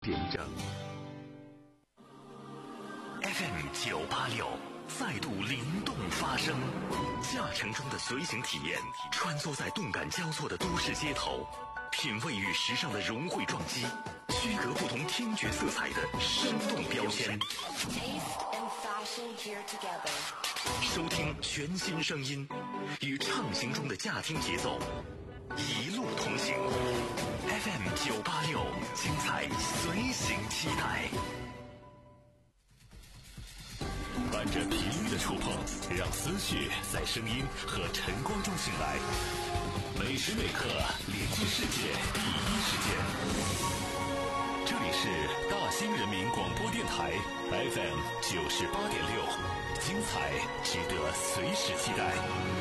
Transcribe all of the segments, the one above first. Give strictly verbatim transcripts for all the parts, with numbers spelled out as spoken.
点整。 F M 九八六再度灵动发声，驾乘中的随行体验，穿梭在动感交错的都市街头，品味与时尚的融汇撞击，区隔不同听觉色彩的生动标签。收听全新声音，与畅行中的驾听节奏，一路同行。F M 九八六，精彩随行期待。伴着频率的触碰，让思绪在声音和晨光中醒来。每时每刻连接世界第一时间。这里是大兴人民广播电台 F M 九十八点六，精彩值得随时期待。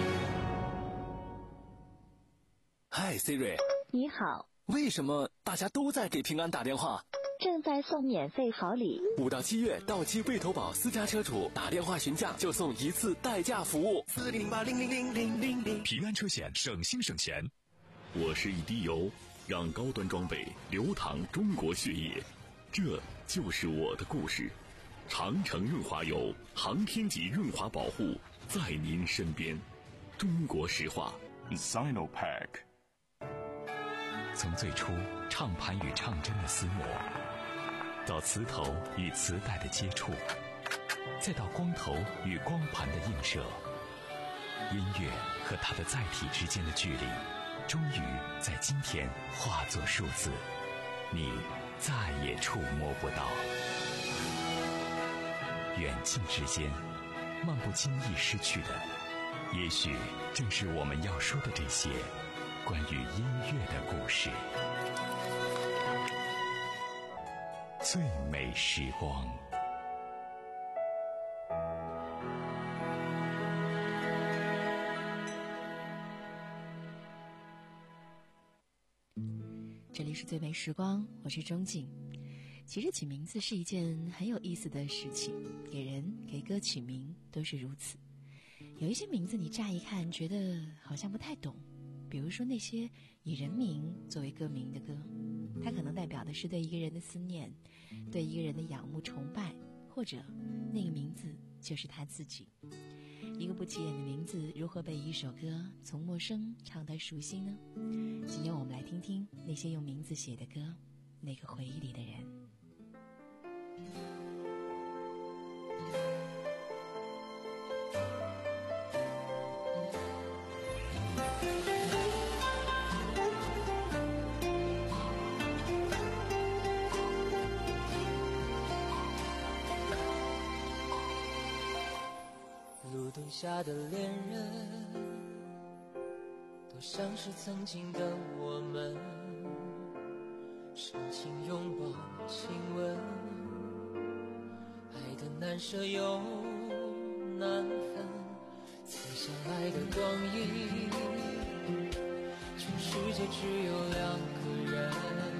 嗨 Siri， 你好。 为什么大家都在给平安打电话？ 正在送免费好礼， 五到七月到期未投保私家车主打电话询价就送一次代驾服务。 四零零八零零零零零零， 平安车险省心省钱。我是一滴油，让高端装备流淌中国血液，这就是我的故事。长城润滑油，航天级润滑保护，在您身边。中国石化 Sinopack。 从最初唱盘与唱针的厮磨，到磁头与磁带的接触，再到光头与光盘的映射，音乐和它的载体之间的距离，终于在今天化作数字，你再也触摸不到。远近之间，漫不经意失去的，也许正是我们要说的这些关于音乐的故事。最美时光。 这里是最美时光，我是钟静。其实起名字是一件很有意思的事情，给人给歌起名都是如此。有一些名字你乍一看觉得好像不太懂，比如说那些以人名作为歌名的歌，它可能代表的是对一个人的思念，对一个人的仰慕崇拜，或者那个名字就是他自己。一个不起眼的名字如何被一首歌从陌生唱到熟悉呢？今天我们来听听那些用名字写的歌，那个回忆里的人。 路灯下的恋人，都像是曾经的我们，深情拥抱亲吻，爱的难舍又难分，曾相爱的光阴，全世界只有两个人，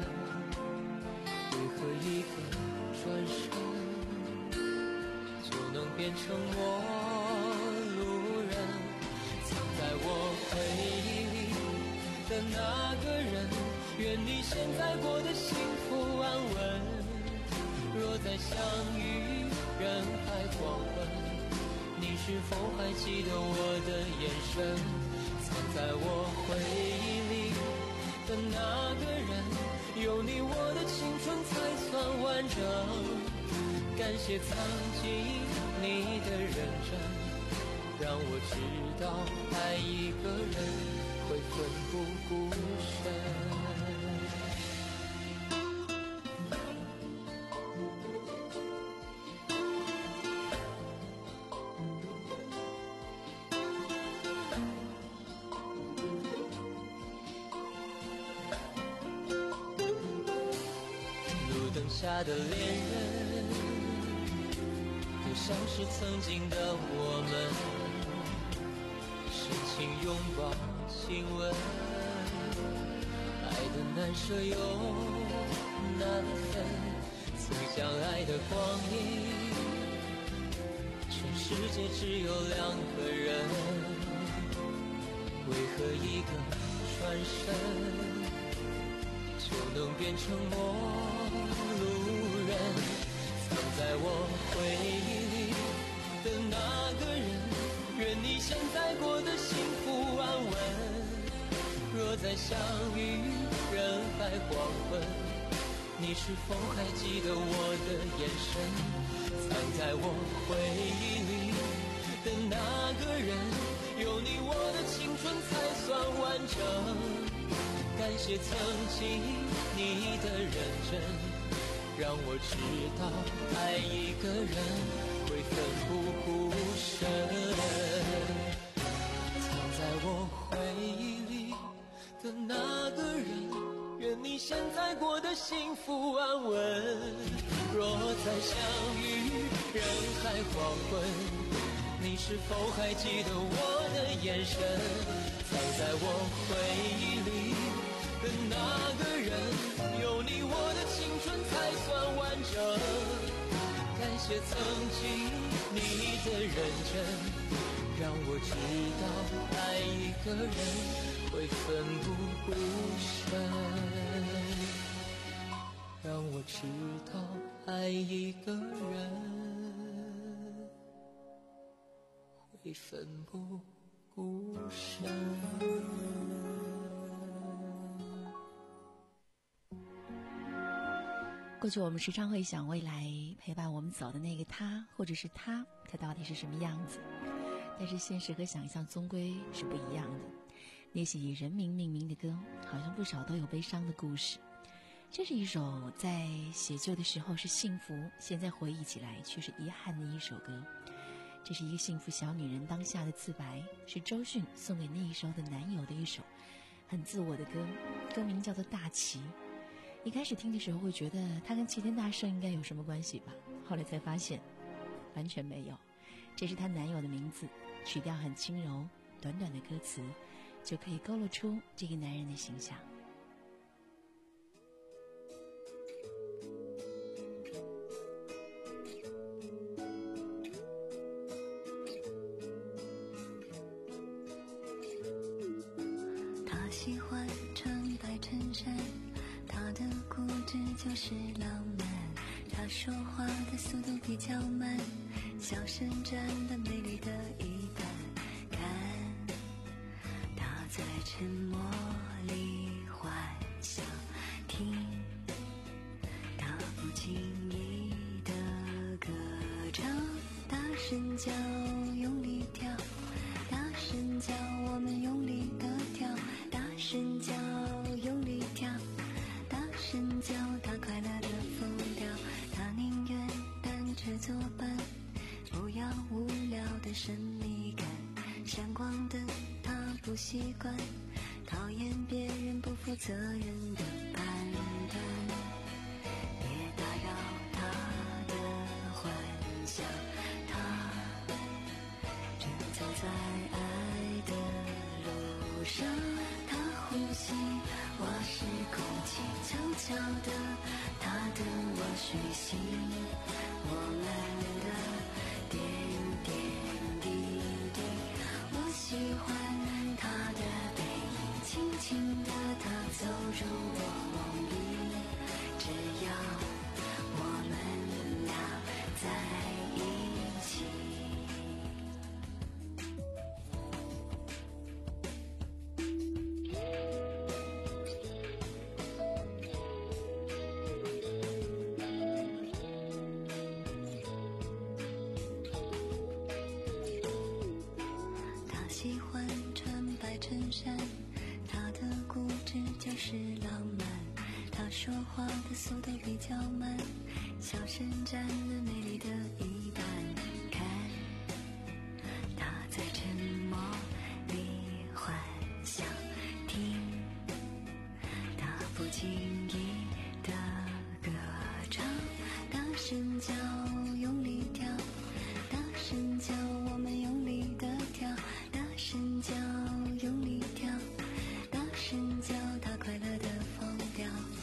为何一个转身就能变成陌路人？藏在我回忆里的那个人，愿你现在过得幸福安稳。若再相遇人海黄昏，你是否还记得我的眼神？藏在我回忆里的那个人，有你我的青春才算完整。感谢曾经你的认真，让我知道爱一个人会奋不顾身。路灯下的恋人，就像是曾经的我们，深情拥抱亲吻，爱的难舍又难分，曾相爱的光阴，全世界只有两个人，为何一个转身就能变成陌路现在过得幸福安稳。若再相遇人海黄昏，你是否还记得我的眼神？藏在我回忆里的那个人，有你我的青春才算完整。感谢曾经你的认真，让我知道爱一个人会奋不顾身。藏在我回忆里的那个人，愿你现在过得幸福安稳。若再相遇人海黄昏，你是否还记得我的眼神？藏在我回忆里的那个人，有你我的青春才算完整。感谢曾经你的认真，让我知道爱一个人会奋不顾身。让我知道爱一个人会奋不顾身。 过去我们时常会想，未来陪伴我们走的那个他，或者是他，他到底是什么样子？但是现实和想象终归是不一样的。那些以人名命名的歌，好像不少都有悲伤的故事。这是一首在写就的时候是幸福，现在回忆起来却是遗憾的一首歌。这是一个幸福小女人当下的自白，是周迅送给那一时候的男友的一首很自我的歌，歌名叫做《大旗》。一开始听的时候会觉得它跟齐天大圣应该有什么关系吧，后来才发现完全没有。这是她男友的名字，曲调很轻柔，短短的歌词就可以勾勒出这个男人的形象。 他喜欢穿白衬衫，他的固执就是浪漫，他说话的速度比较慢，小声占了美丽的一半。看他在沉默里幻想，听他不经意的歌唱，大声叫用力跳，大声叫我们用力的跳，大声叫用力跳，大声叫他快乐的疯掉。他宁愿单车作伴，不要无聊的神秘感，闪光灯他不习惯，讨厌别人不负责任的判断。别打扰他的幻想，他正走在爱的路上。他呼吸我是空气，悄悄的他等我睡醒，我们的点点滴滴。我喜欢他的背影，轻轻的他走入我梦里，只要我们俩在一起。他喜欢穿白衬衫，他的固执就是浪漫，他说话的速度比较慢，小声占了美丽的一半。看他在沉默里幻想，听他不经意的歌唱，大声叫用力跳，大声叫我们用力的跳，大声叫用力跳，大声叫他快乐的疯掉。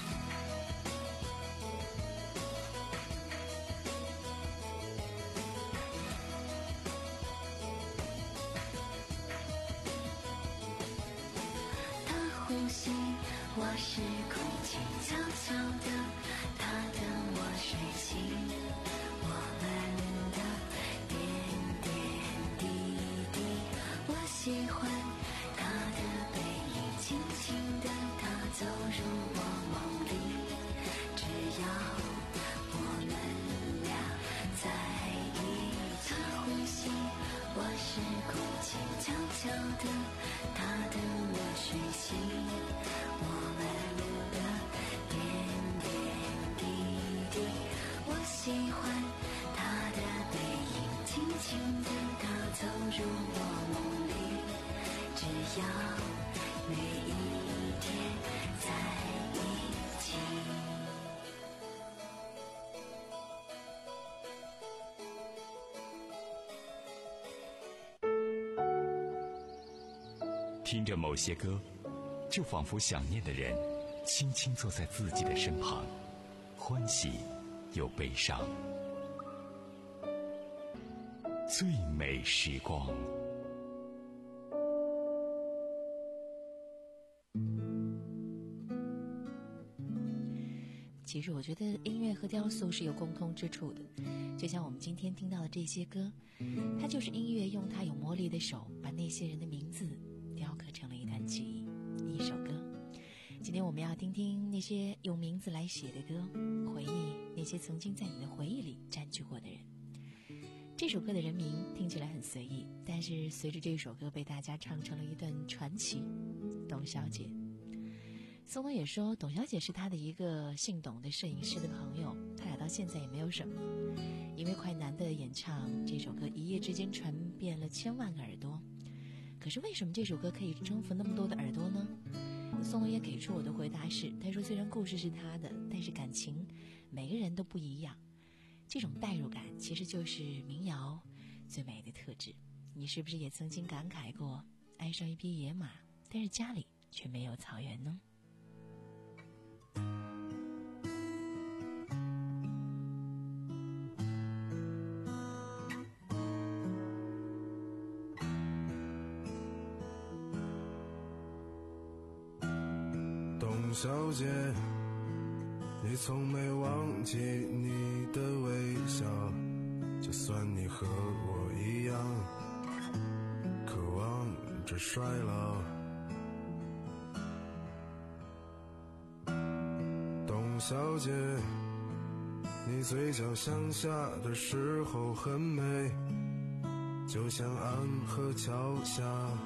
他呼吸我是空气，悄悄的他等我睡醒，我们的点点滴滴。 要每一天在一起。 听着某些歌，就仿佛想念的人轻轻坐在自己的身旁，欢喜又悲伤。最美时光。 其实我觉得音乐和雕塑是有共通之处的，就像我们今天听到的这些歌，它就是音乐用它有魔力的手把那些人的名字雕刻成了一段记忆，一首歌。今天我们要听听那些用名字来写的歌，回忆那些曾经在你的回忆里占据过的人。这首歌的人名听起来很随意，但是随着这首歌被大家唱成了一段传奇。董小姐，宋冬野说董小姐是他的一个姓董的摄影师的朋友，他俩到现在也没有什么。因为快男的演唱这首歌一夜之间传遍了千万个耳朵，可是为什么这首歌可以征服那么多的耳朵呢？宋冬野给出我的回答是，他说虽然故事是他的，但是感情每个人都不一样，这种代入感其实就是民谣最美的特质。你是不是也曾经感慨过爱上一匹野马，但是家里却没有草原呢？ 董小姐，你从没忘记你的微笑，就算你和我一样渴望着衰老。董小姐，你嘴角向下的时候很美，就像安河桥下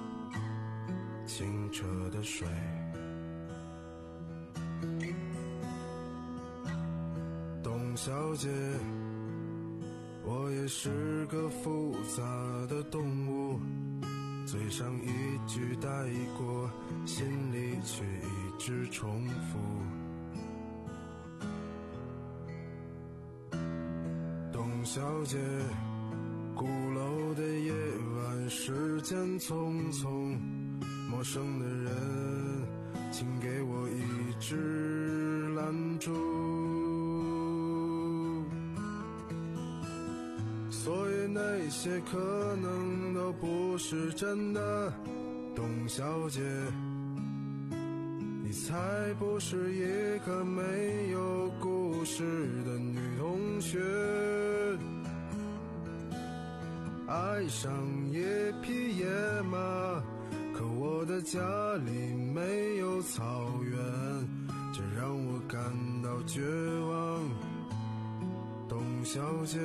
清澈的水。董小姐，我也是个复杂的动物，嘴上一句带过，心里却一直重复。董小姐，鼓楼的夜晚，时间匆匆，陌生的人，请给我一支蜡烛。所以那些可能都不是真的，董小姐，你才不是一个没有故事的女同学。爱上一匹野马，可我的家里没有草原，这让我感到绝望。董小姐，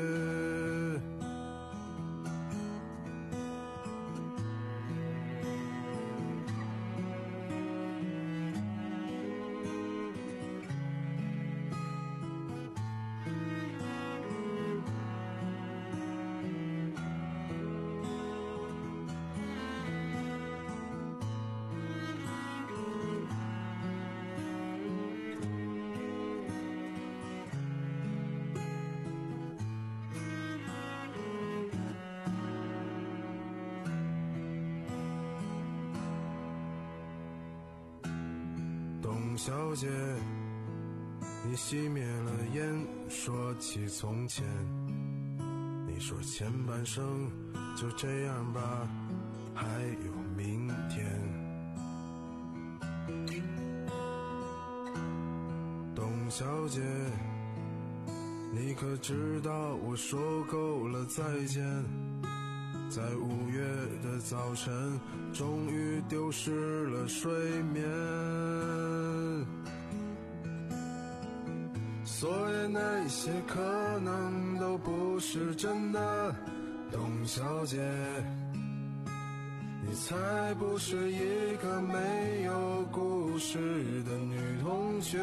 董小姐，你熄灭了烟，说起从前，你说前半生就这样吧，还有明天。董小姐，你可知道我说够了再见，在五月的早晨终于丢失了睡眠。所以那些可能都不是真的，董小姐，你才不是一个没有故事的女同学。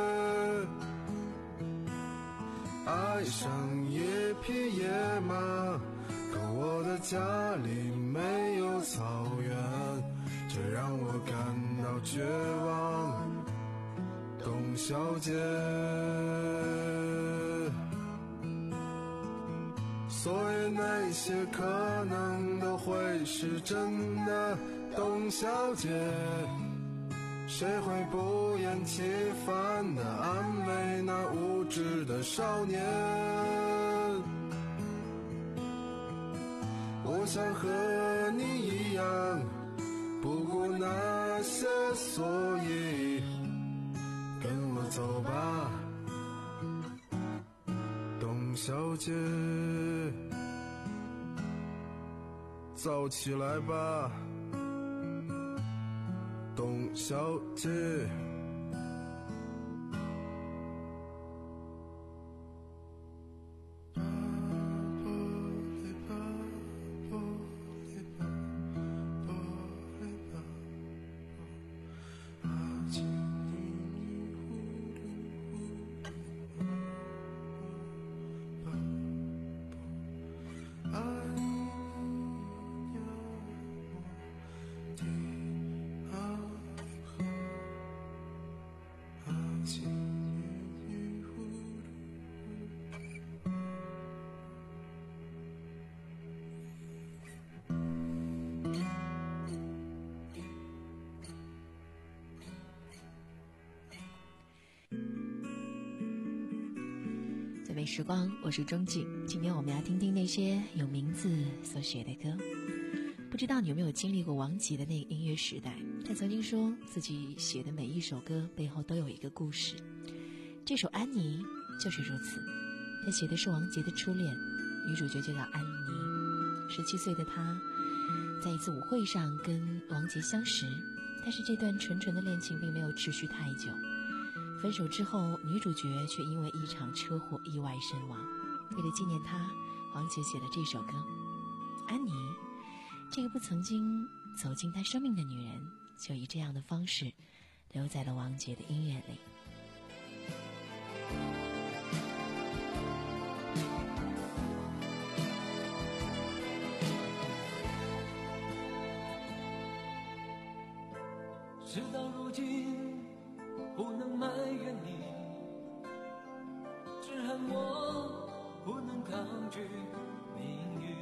爱上一匹野马，可我的家里没有草原，这这让我感到绝望。董小姐，所以那些可能都会是真的。董小姐，谁会不厌其烦地安慰那无知的少年？我想和你一样，不顾那些所以，跟我走吧，董小姐，早起来吧，董小姐。 最美时光，我是钟静。今天我们要听听那些有名字所写的歌。不知道你有没有经历过王杰的那个音乐时代？他曾经说自己写的每一首歌背后都有一个故事。这首《安妮》就是如此。他写的是王杰的初恋，女主角就叫安妮。十七岁的她在一次舞会上跟王杰相识，但是这段纯纯的恋情并没有持续太久。分手之后，女主角却因为一场车祸意外身亡。为了纪念她，王杰写了这首歌。安妮，这个不曾经走进他生命的女人，就以这样的方式留在了王杰的音乐里。 事到如今不能埋怨你，只恨我不能抗拒命运。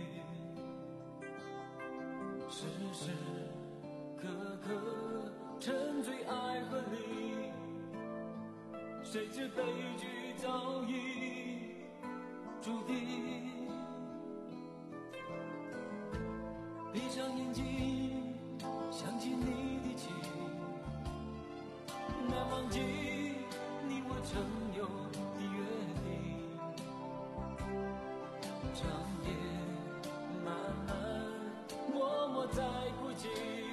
时时刻刻沉醉爱河里，谁知悲剧早已注定。闭上眼睛，想起你的情，难忘记你我曾有的约定。长夜漫漫，默默在哭泣，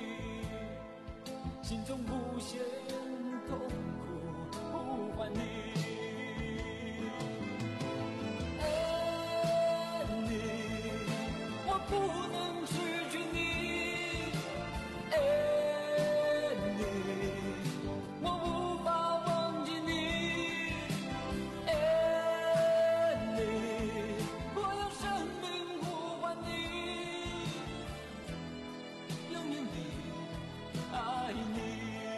心中无限痛苦呼唤你。爱你，我不能失去你。爱你，我无法忘记你。爱你，我用生命呼唤你，永远地爱你。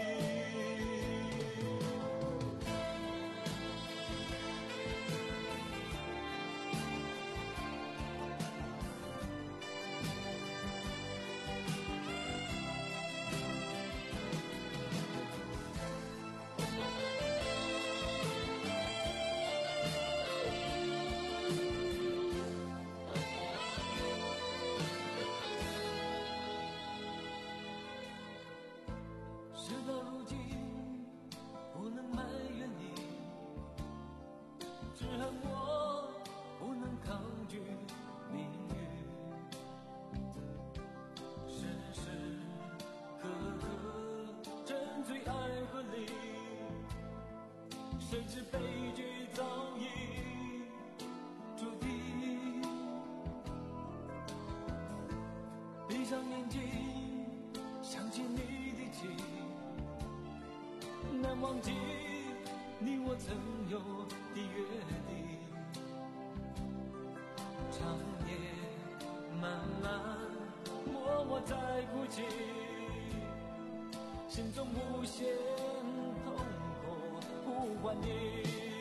事到如今不能埋怨你，只恨我不能抗拒命运。时时刻刻沉醉爱河里，谁知悲剧早已注定。闭上眼睛，想起你的情，难忘记你我曾有的约定。长夜漫漫，默默在哭泣， 心中无限痛苦呼唤你。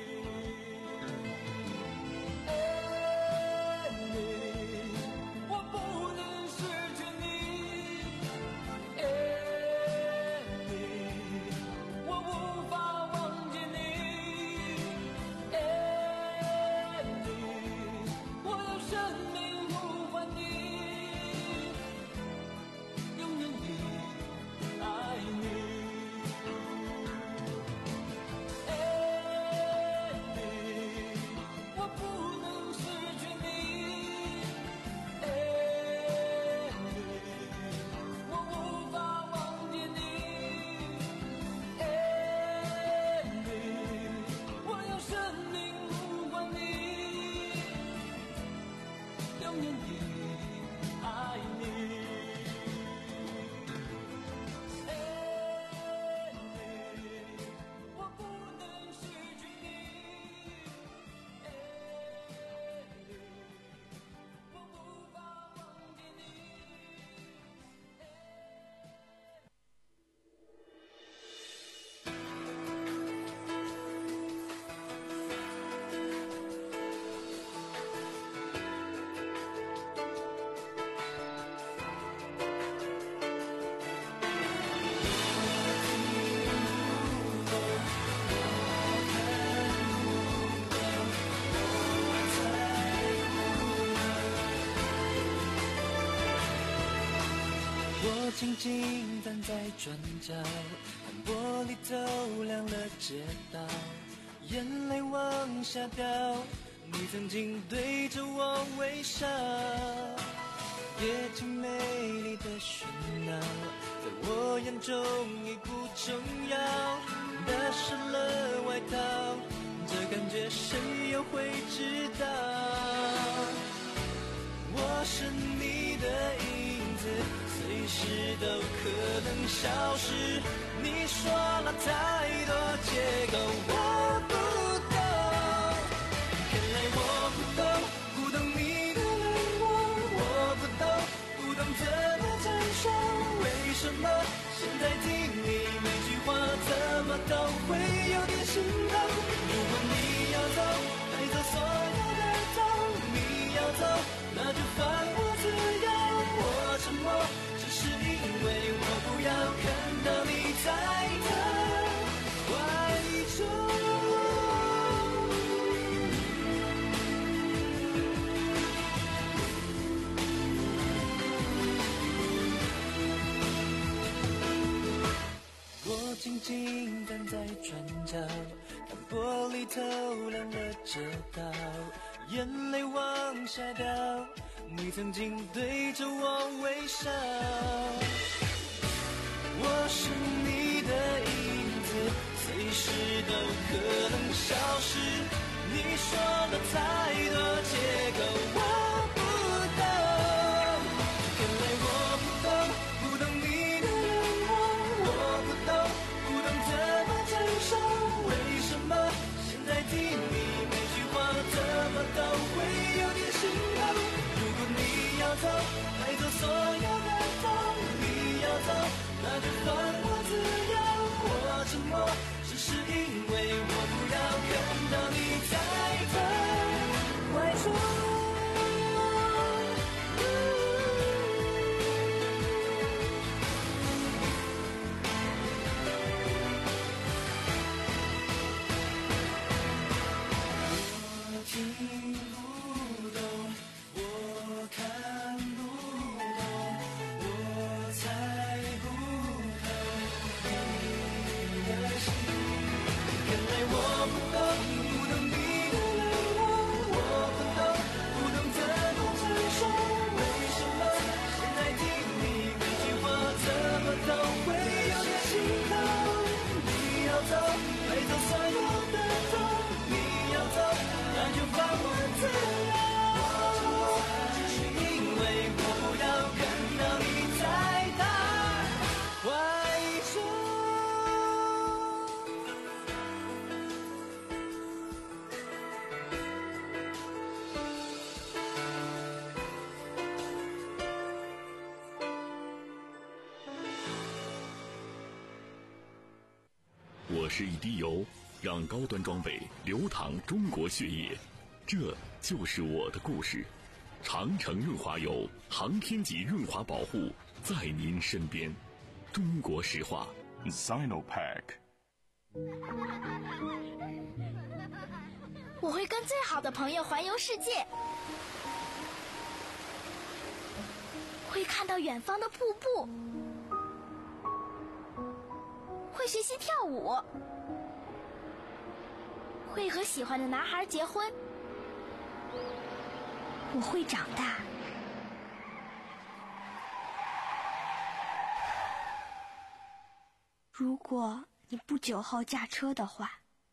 静静站在转角，看玻璃透亮了街道，眼泪往下掉。你曾经对着我微笑，夜景美丽的喧闹，在我眼中已不重要。打湿了外套，这感觉谁又会知道？我是你的影子，随时都可能消失。你说了太多借口，我不懂，看来我不懂，不懂你的冷漠，我不懂，不懂怎么承受。为什么现在听你每句话，怎么都会有点心痛？如果你要走，带走所有的痛，你要走，那就放我自由。我沉默，只是因为我不要看到你在他怀中。我静静站在转角，看玻璃透亮了街道，眼泪往下掉。你曾经对着我微笑，我是你的影子，随时都可能消失。你说了太多借口，我不懂，原来我不懂，不懂你的冷漠，我不懂，不懂怎么承受。为什么现在听你每句话，怎么都会有点心痛？要走，带走所有的痛，你要走，那就放我自由。我沉默，只是因为我不要看到你在他怀中。我听不懂，我看不懂，我猜不透你的心。原来我不懂，不懂你的冷漠，我不懂，不懂怎么承受。为什么现在听你每句话，怎么都会有点心痛？你要走，带走所有的痛，你要走，那就放我自由。 我是一滴油，让高端装备流淌中国血液，这就是我的故事。长城润滑油，航天级润滑保护，在您身边。中国石化 Sinopac。 我会跟最好的朋友环游世界，会看到远方的瀑布，会学习跳舞，会和喜欢的男孩结婚。我会长大。如果你不酒后驾车的话，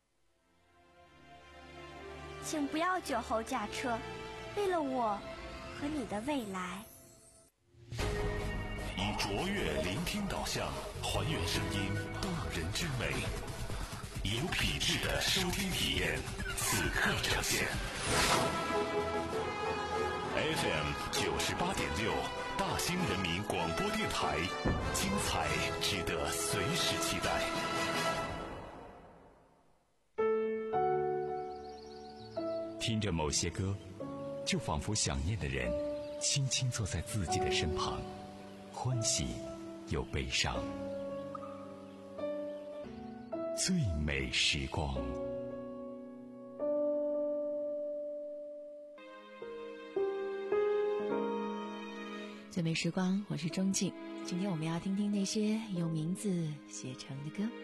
请不要酒后驾车，为了我和你的未来。 以卓越聆听导向，还原声音动人之美，有品质的收听体验，此刻呈现。F M 九十八点六，大兴人民广播电台，精彩值得随时期待。 听着某些歌，就仿佛想念的人轻轻坐在自己的身旁，欢喜又悲伤。最美时光。 最美时光，我是钟静。今天我们要听听那些用名字写成的歌。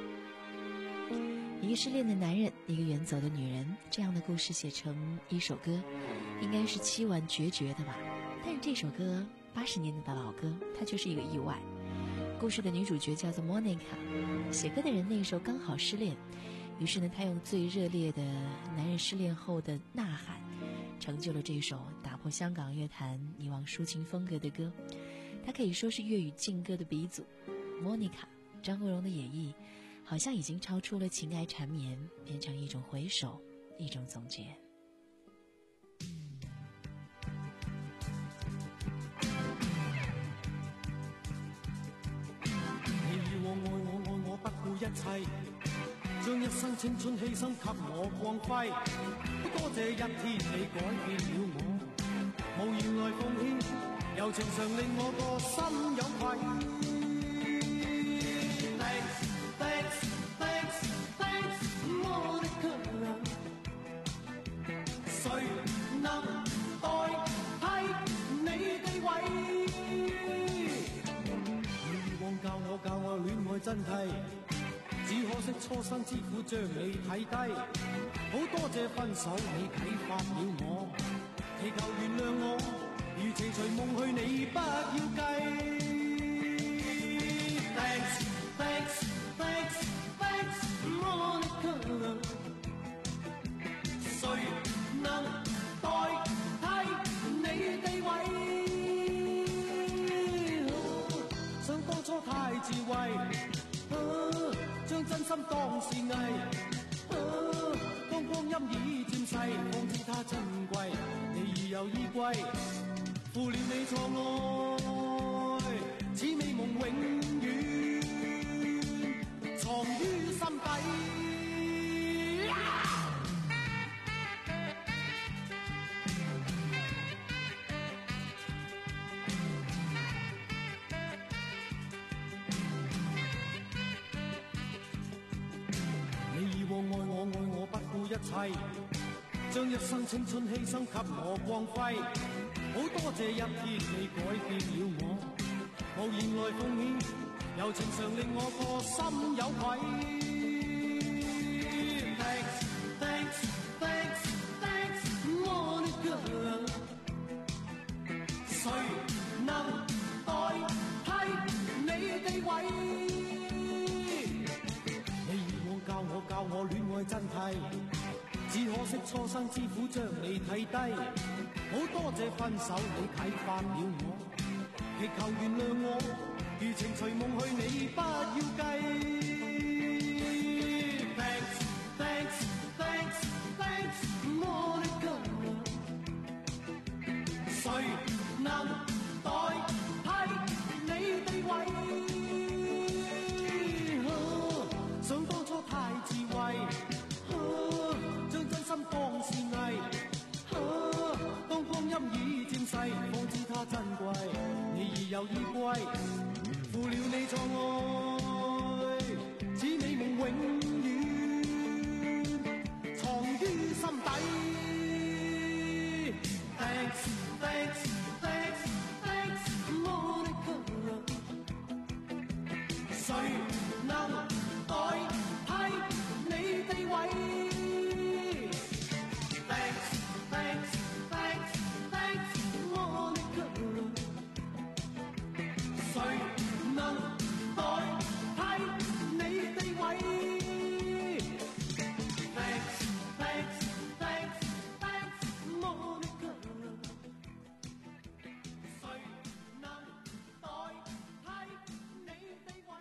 一个失恋的男人，一个远走的女人，这样的故事写成一首歌，应该是凄婉决绝的吧。但是这首歌八十年代的老歌，它却是一个意外。故事的女主角叫做 Monica， 写歌的人那个时候刚好失恋，于是呢，她用最热烈的男人失恋后的呐喊，成就了这首打破香港乐坛以往抒情风格的歌。它可以说是粤语劲歌的鼻祖。 Monica 张国荣的演绎好像已经超出了情爱缠绵，变成一种回首，一种总结。 你以往愛我愛我不顧一切，將一生青春犧牲給我光輝。多謝一天你改變了我，無言來奉獻，柔情常令我個心有愧。教我戀愛真諦，只可惜初生之虎將你睇低。好多謝分手你啟發了我，祈求原諒我，如情隨夢去你不要計。Thanks, thanks, thanks, thanks, Monica。誰能代替你地位？太智慧，啊，將真心當是藝，啊，當光陰已漸逝，方知它珍貴，你已有依歸，負了你錯愛，此美夢永遠藏於心底。一切將一生青春犧牲給我光輝，好多謝一天你改變了我，無言來奉獻，柔情常令我個心有愧。Thanks, thanks, thanks, thanks, Monica。誰能代替你地位？你以往教我教我戀愛真諦，只可惜初生之虎將你睇低，好多謝分手你啟發了我，祈求原諒我，如情隨夢去你不要計。Thanks, thanks, thanks, thanks, Monica。誰能代替你地位？啊，想當初有依歸，負了你錯愛，似美夢永遠藏於心底。Thanks, thanks, thanks, thanks, Monica。誰能代替你地位 ？Thanks, thanks, thanks, thanks, Monica。誰能代替你地位 ？Thanks, thanks, thanks, thanks, Monica。誰能代替你地位？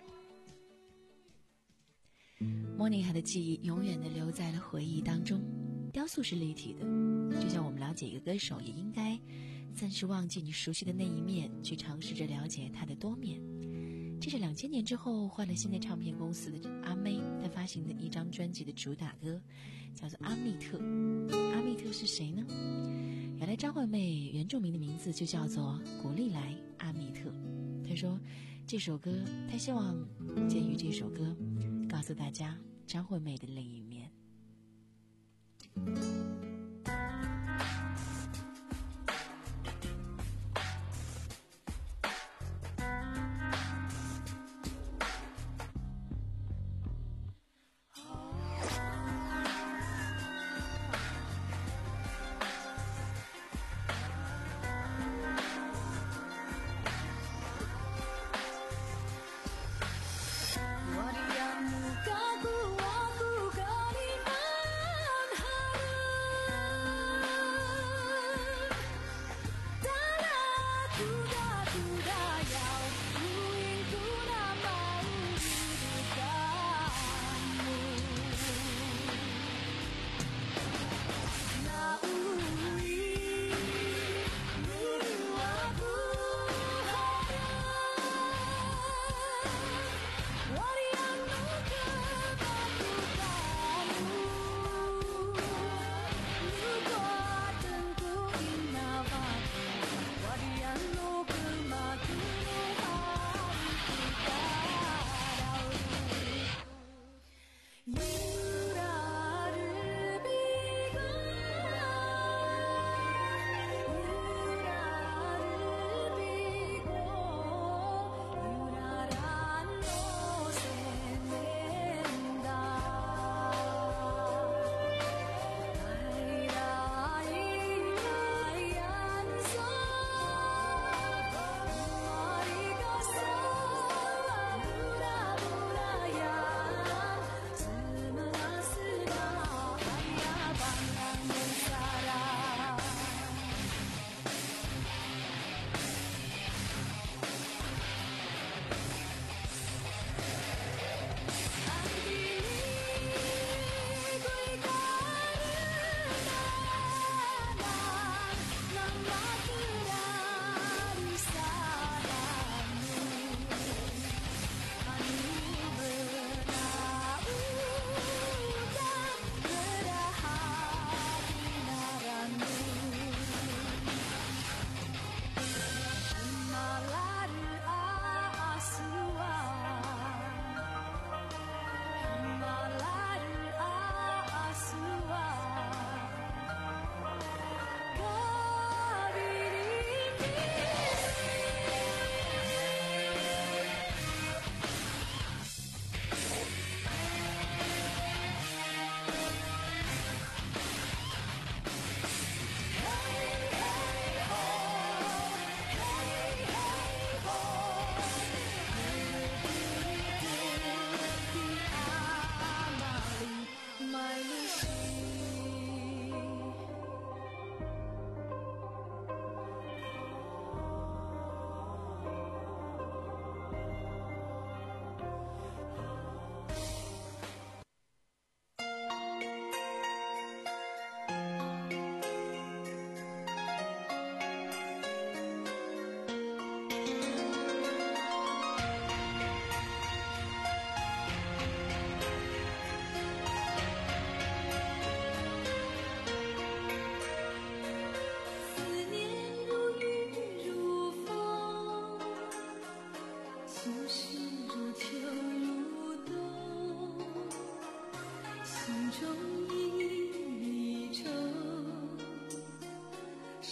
莫妮卡的记忆永远地留在了回忆当中。雕塑是立体的，就像我们了解一个歌手，也应该暂时忘记你熟悉的那一面，去尝试着了解他的多面。这是两千年之后换了新的唱片公司的阿妹，她发行的一张专辑的主打歌，叫做《阿密特》。阿密特是谁呢？原来张惠妹原住民的名字就叫做古丽来阿密特。她说这首歌，她希望借于这首歌告诉大家张惠妹的另一面。 Wadiamu kaku aku kali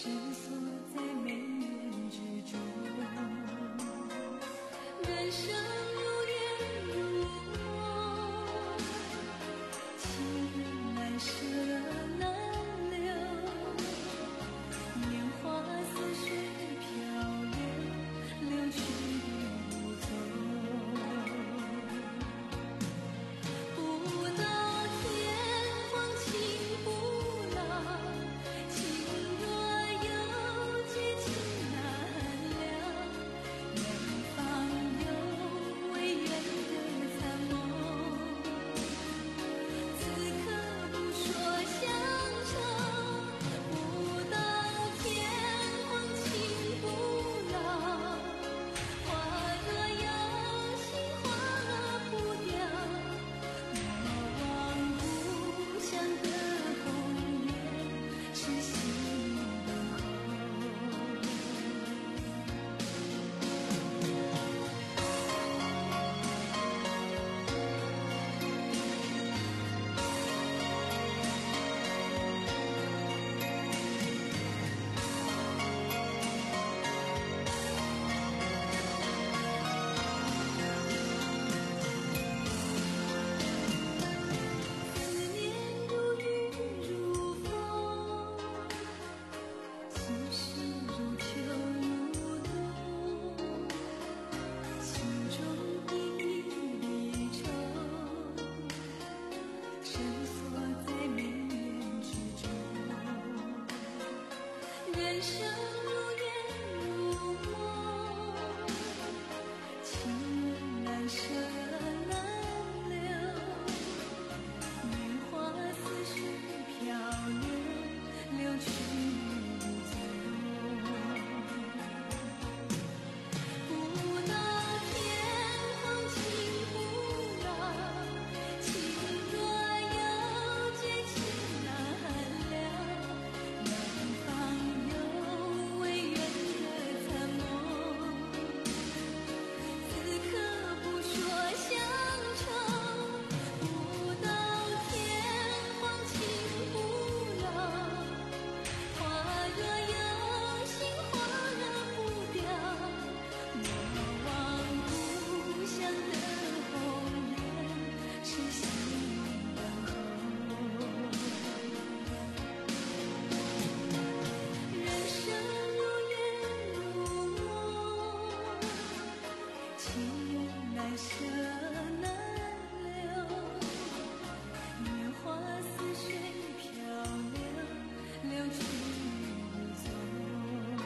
深锁在眉眼之中。人生如烟如梦，情难舍难留，年华似水漂流，流去无踪。不到天荒情不老，情若有结情难了。远方有未远的残梦，此刻不说乡愁。不到天荒情不老，花若有心花不掉。莫忘故乡的红颜，痴心等候。思念如雨如风，情深如秋如冬，心中隐隐离愁，深锁在眉眼之中。人生如烟如梦，情难舍难留。年华似水漂流，流去无踪。不到天荒情不老，情若有结情难了。远方有未远的残梦，此刻不说乡愁。不到天荒情不老，花若有心花不掉。莫忘故乡的红颜，痴心等候。人生如烟如梦，情难舍难留。年华似水漂流，流去无踪。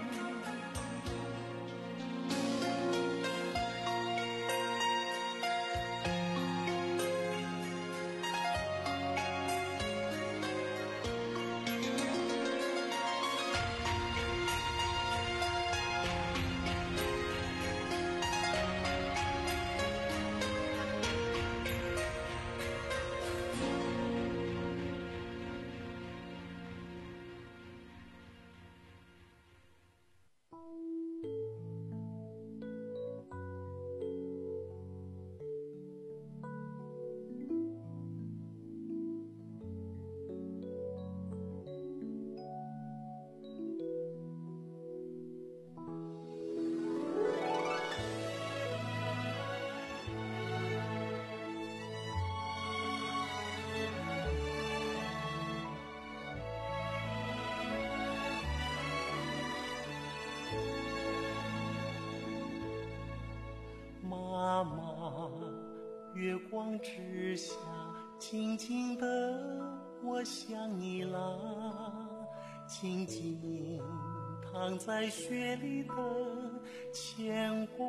妈妈，月光之下，静静的我想你啦，静静躺在雪里的牵挂。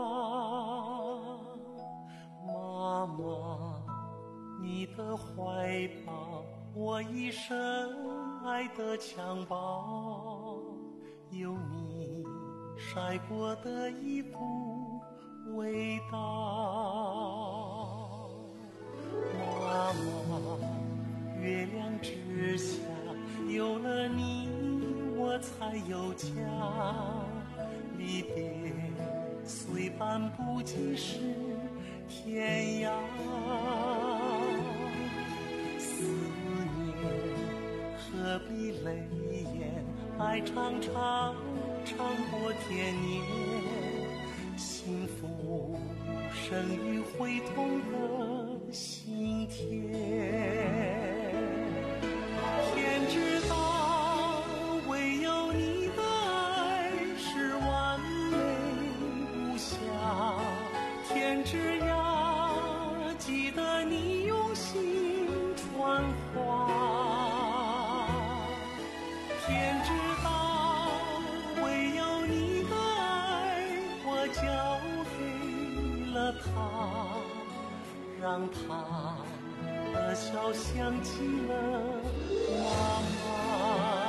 妈妈，你的怀抱，我一生爱的襁褓，有你晒过的衣服味道。妈妈，月亮之下，有了你我才有家。离别虽半步即是天涯，思念何必泪眼爱长长长过天年，幸福生于会痛的心田。天知道，唯有你的爱是完美无瑕。天之涯，记得你用心传话。天知道，唯有你的爱我交给了他，让他的笑想起了妈妈。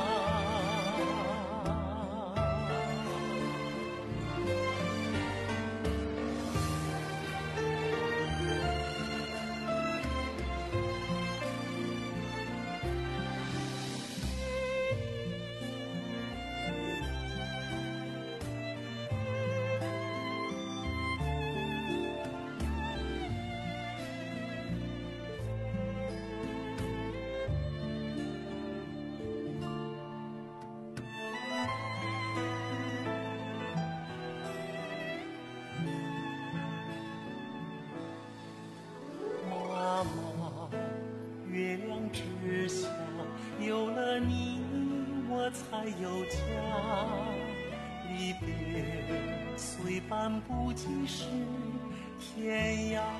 月亮之下，有了你我才有家。离别虽半步即是天涯，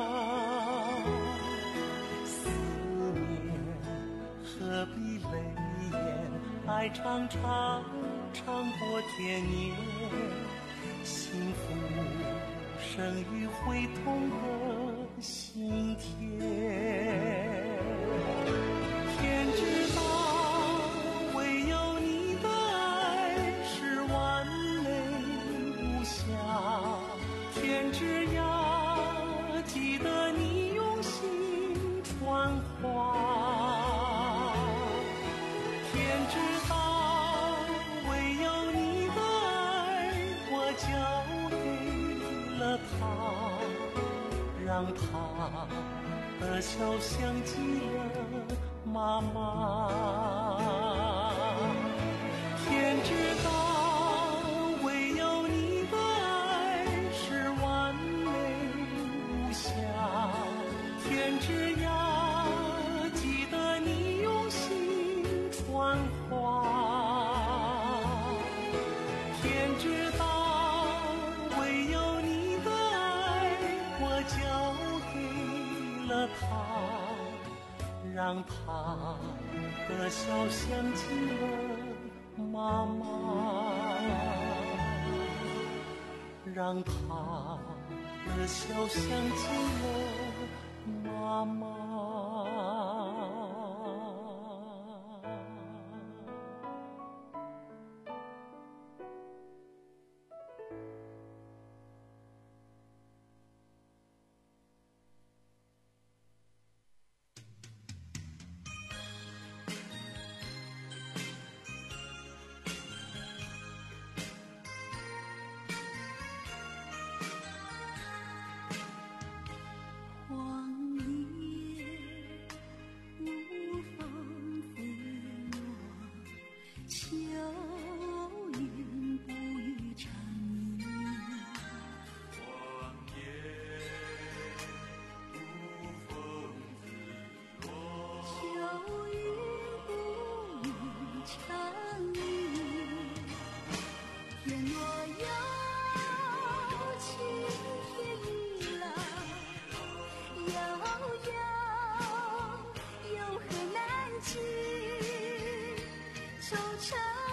思念何必泪眼，爱长长长过天年，幸福生于会痛的心田。天知道，唯有你的爱是完美无瑕。天之涯，记得你用心传话。天知道，唯有你的爱我交给了他，让他的笑想起了妈妈。天知道，唯有你的爱是完美无瑕。天之涯，记得你用心传话。天知道，唯有你的爱我交给了他，让他的笑想起了妈妈，让他的笑想起了妈妈。 愁成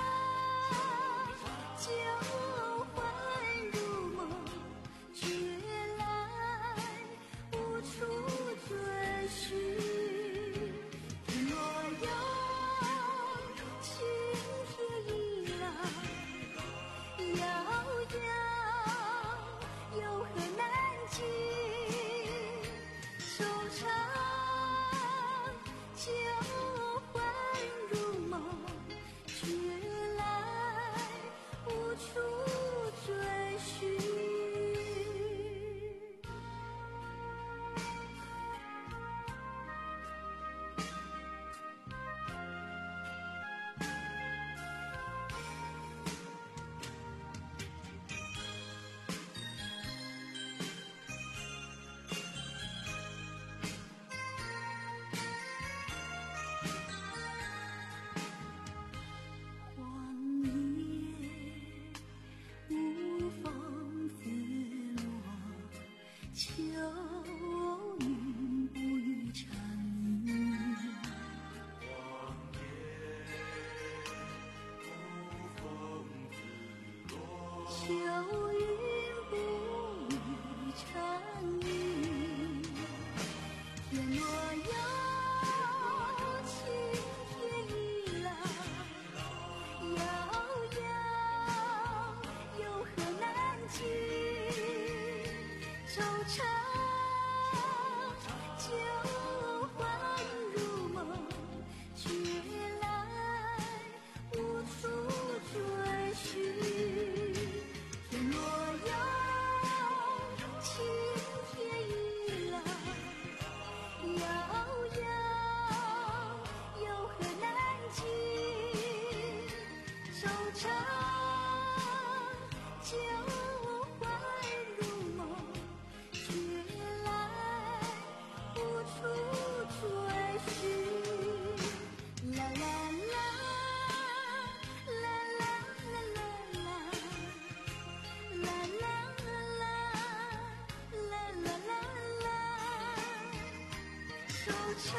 长，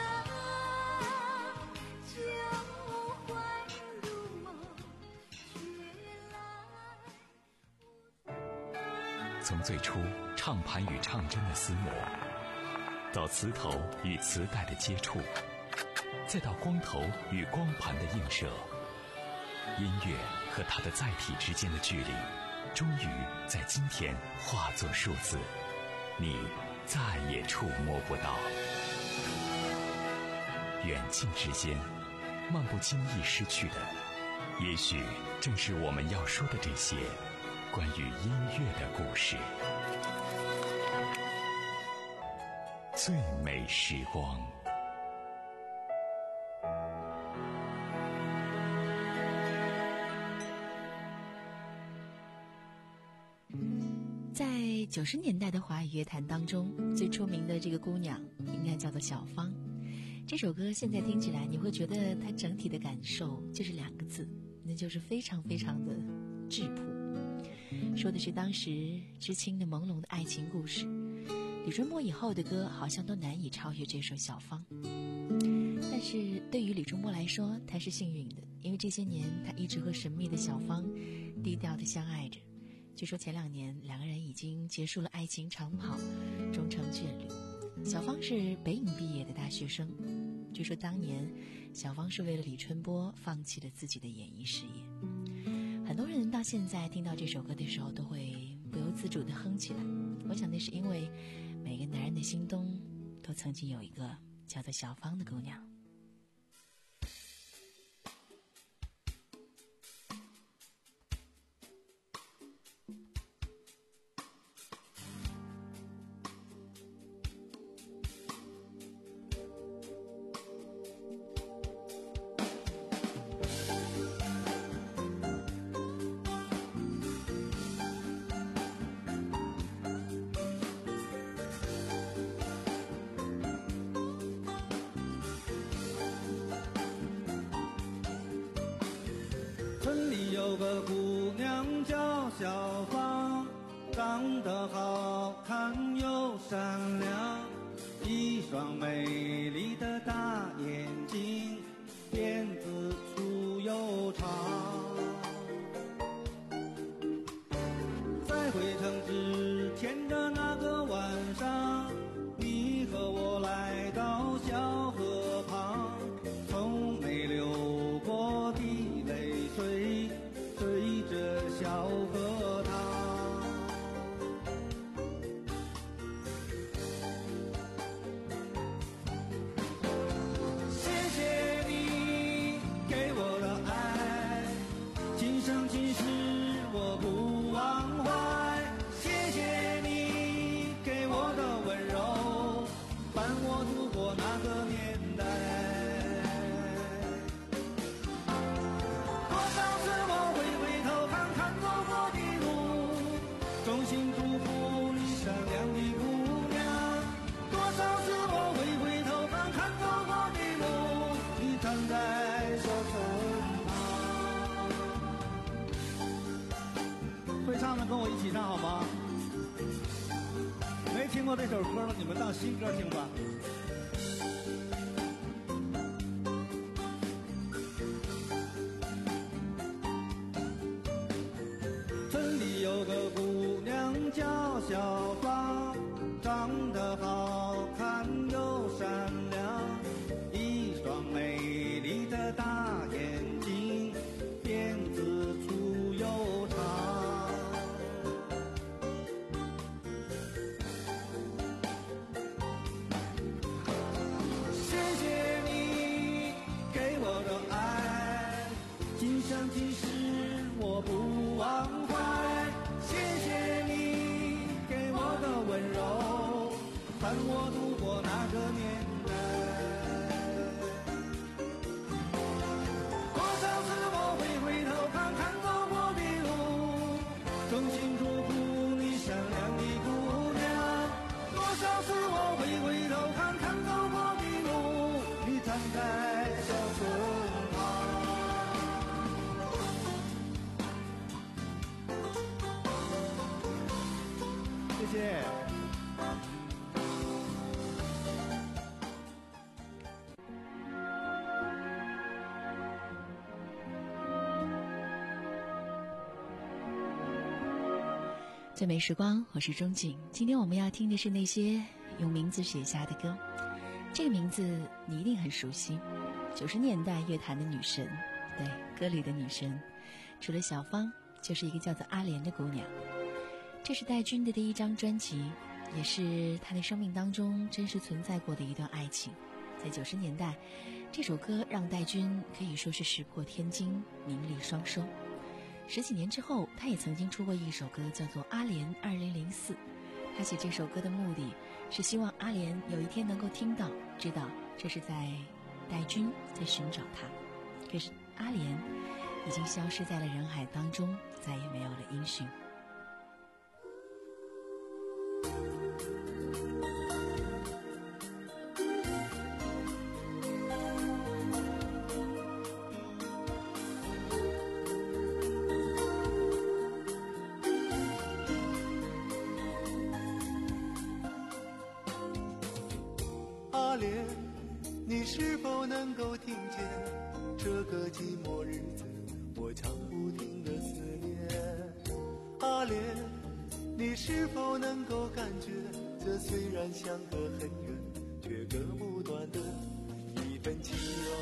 旧怀如梦，却来。 从最初唱盘与唱针的厮磨，到磁头与磁带的接触，再到光头与光盘的映射，音乐和它的载体之间的距离，终于在今天化作数字，你再也触摸不到。远近之间，漫不经意失去的，也许正是我们要说的这些关于音乐的故事。最美时光。 在九十年代的华语乐坛当中，最出名的这个姑娘应该叫做小芳。这首歌现在听起来，你会觉得它整体的感受就是两个字，那就是非常非常的质朴。说的是当时知青的朦胧的爱情故事。李春波以后的歌好像都难以超越这首小芳，但是对于李春波来说，他是幸运的，因为这些年他一直和神秘的小芳低调的相爱着。据说前两年两个人已经结束了爱情长跑，终成眷侣。小芳是北影毕业的大学生，据说当年小芳是为了李春波放弃了自己的演艺事业。很多人到现在听到这首歌的时候都会不由自主地哼起来，我想那是因为每个男人的心中都曾经有一个叫做小芳的姑娘。 村里有个姑娘叫小芳，长得好看又善良，一双美丽的大眼睛，辫子粗又长。在回城之前的那个晚上，你和我来到小河旁，从没流过的泪水随着小河淌。谢谢你给我的爱，今生今世我不忘怀。谢谢你给我的温柔，伴我度过那个年代。多少次我会回头看看走过的路，衷心祝福你善良的姑娘。多少次我会回头看看走过的路，你站在小村旁。会唱的跟我一起唱好吗？没听过这首歌的，你们当新歌听吧。村里有个姑娘叫小芳，长得好看又善良，一双美丽的大眼睛，辫子粗又长。谢谢你给我的爱，今生今世我不忘怀。谢谢你给我的温柔，伴我度过那个年代。多少次我会回头看看走过的路，衷心祝福你善良的姑娘。多少次我会回头看看走过的路，你站在小村旁。谢谢。 最美时光，我是钟景。今天我们要听的是那些用名字写下的歌。这个名字你一定很熟悉，九十年代乐坛的女神，对，歌里的女神。除了小芳，就是一个叫做阿莲的姑娘。这是戴军的第一张专辑，也是她的生命当中真实存在过的一段爱情。在九十年代，这首歌让戴军可以说是石破天惊，名利双收。十几年之后，他也曾经出过一首歌叫做《阿莲二零零四》。他写这首歌的目的是希望阿莲有一天能够听到，知道这是在戴军在寻找他。可是阿莲已经消失在了人海当中，再也没有了音讯。 阿莲，你是否能够听见这个寂寞日子我唱不停的思念？阿莲，你是否能够感觉这虽然相隔很远，却割不断的一份情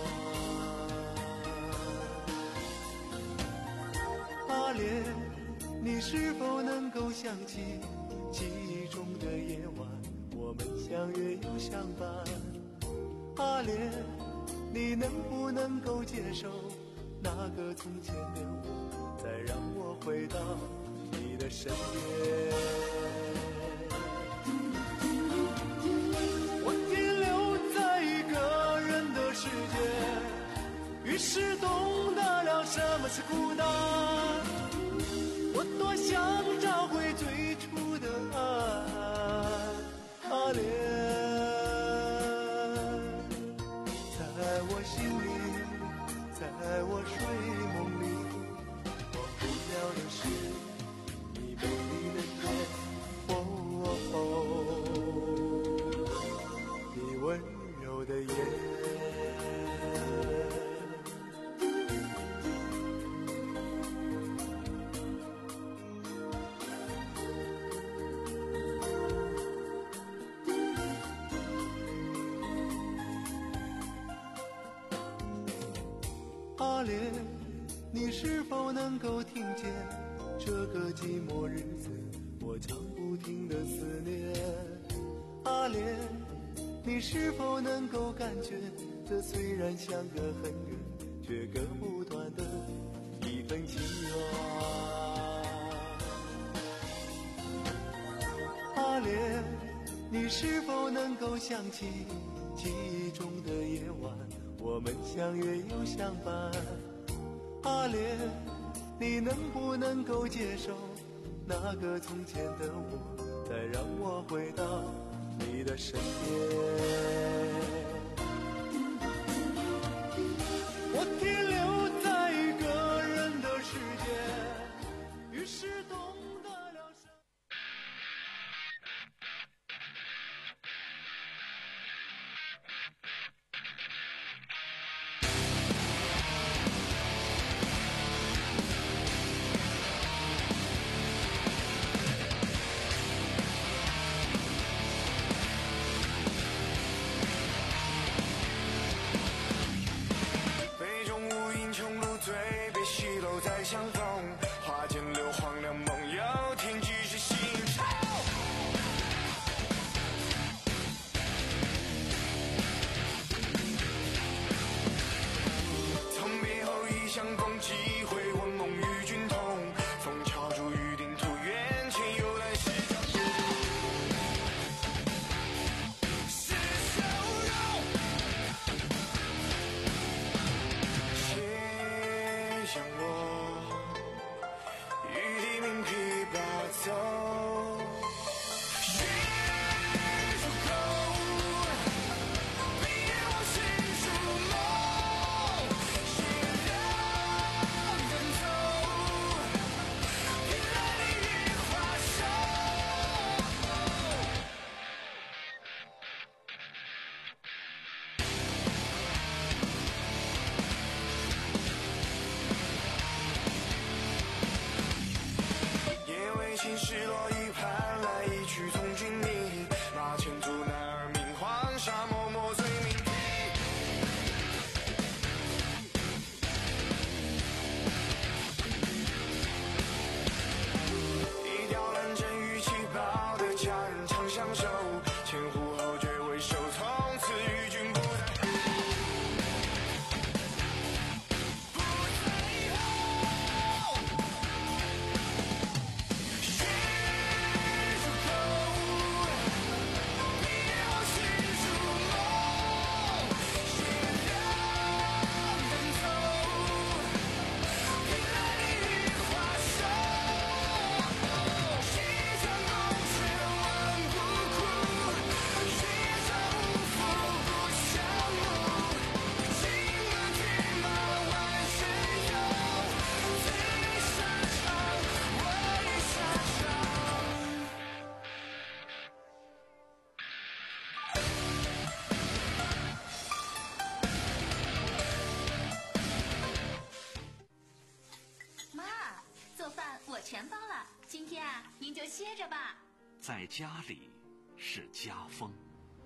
缘？阿莲，你是否能够想起记忆中的夜晚，我们相约又相伴？阿莲，你能不能够接受那个从前的我，再让我回到你的身边？我停留在一个人的世界，于是懂得了什么是孤单。我多想找回最初的爱，阿莲。心里，在我睡梦里，忘不了的是你美丽的脸，哦哦，你温柔的眼。阿莲，你是否能够听见这个寂寞日子我唱不停的思念？阿莲，你是否能够感觉这虽然相隔很远，却割不断的一份情缘？阿莲，你是否能够想起记忆中的夜晚，我们相约又相伴？阿莲，你能不能够接受那个从前的我，再让我回到你的身边？我停留在一个人的世界，于是懂得了什么。 全包了，今天啊，您就歇着吧。 在家里是家风。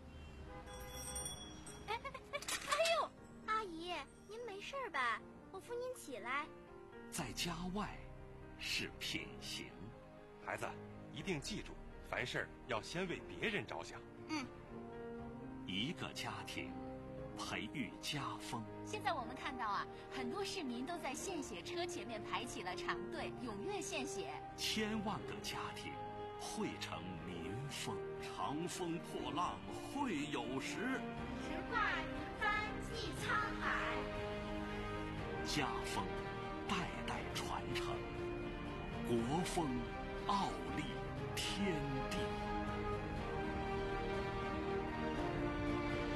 哎哎哎！哎呦，阿姨，您没事吧？我扶您起来。 在家外是品行。 孩子，一定记住，凡事要先为别人着想。 嗯。 一个家庭培育家风。 现在我们看到啊，很多市民都在献血车前面排起了长队，踊跃献血。 千万个家庭汇成民风。长风破浪会有时， 直挂云帆济沧海。 家风代代传承，国风傲立天地。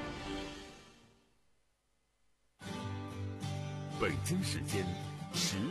北京时间十。